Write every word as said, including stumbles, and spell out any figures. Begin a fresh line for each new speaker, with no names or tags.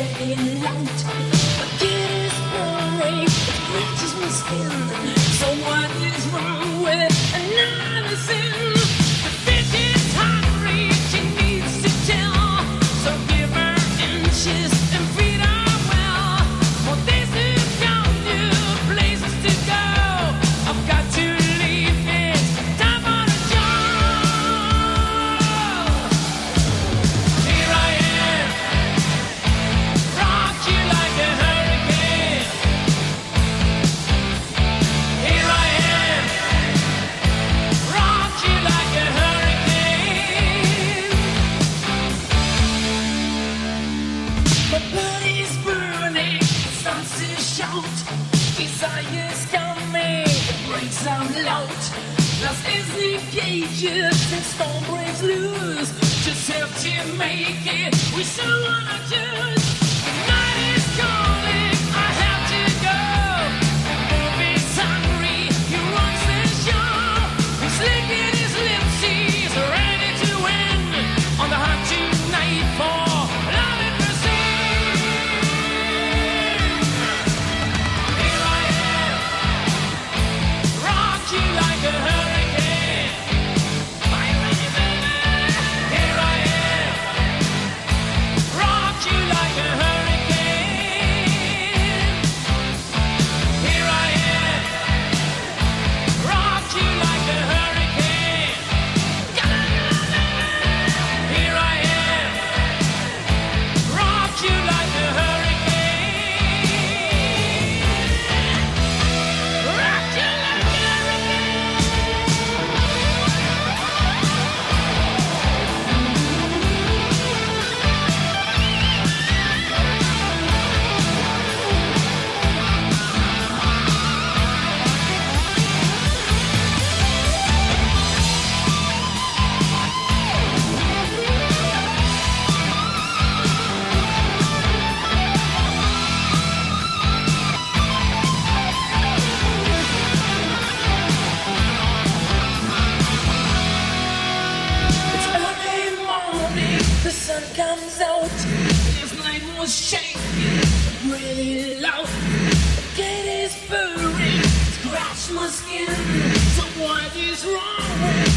getting out. The kid is boring, it scratches my skin. So what is wrong with another sin? The bitch is hungry, she needs to tell. So give her inches and feed her well. For this is down new places to go. I've got to leave, it's time for a job. Here I am, rock you like a hurricane. Here I am, rock you like a hurricane. My body's burning, it starts to shout. Desire's coming, it breaks out loud. Lost is the cages, and storm breaks loose. Just have to make it, we still wanna choose. The night is calling, I have to go. The movie's hungry, he runs the show. He's licking his lips, he's ready to win. On the hunt tonight for love and mercy. Here I am, rock you like a hurricane. Are you ready, baby? Here I am, rock you like a hurricane. Here I am, rock you like a hurricane. Here I am, rock you like a hurricane. Rock you like a It's early morning, the sun comes out. This night was shaking, really loud. The gate is burning, scratch my skin. So what is wrong with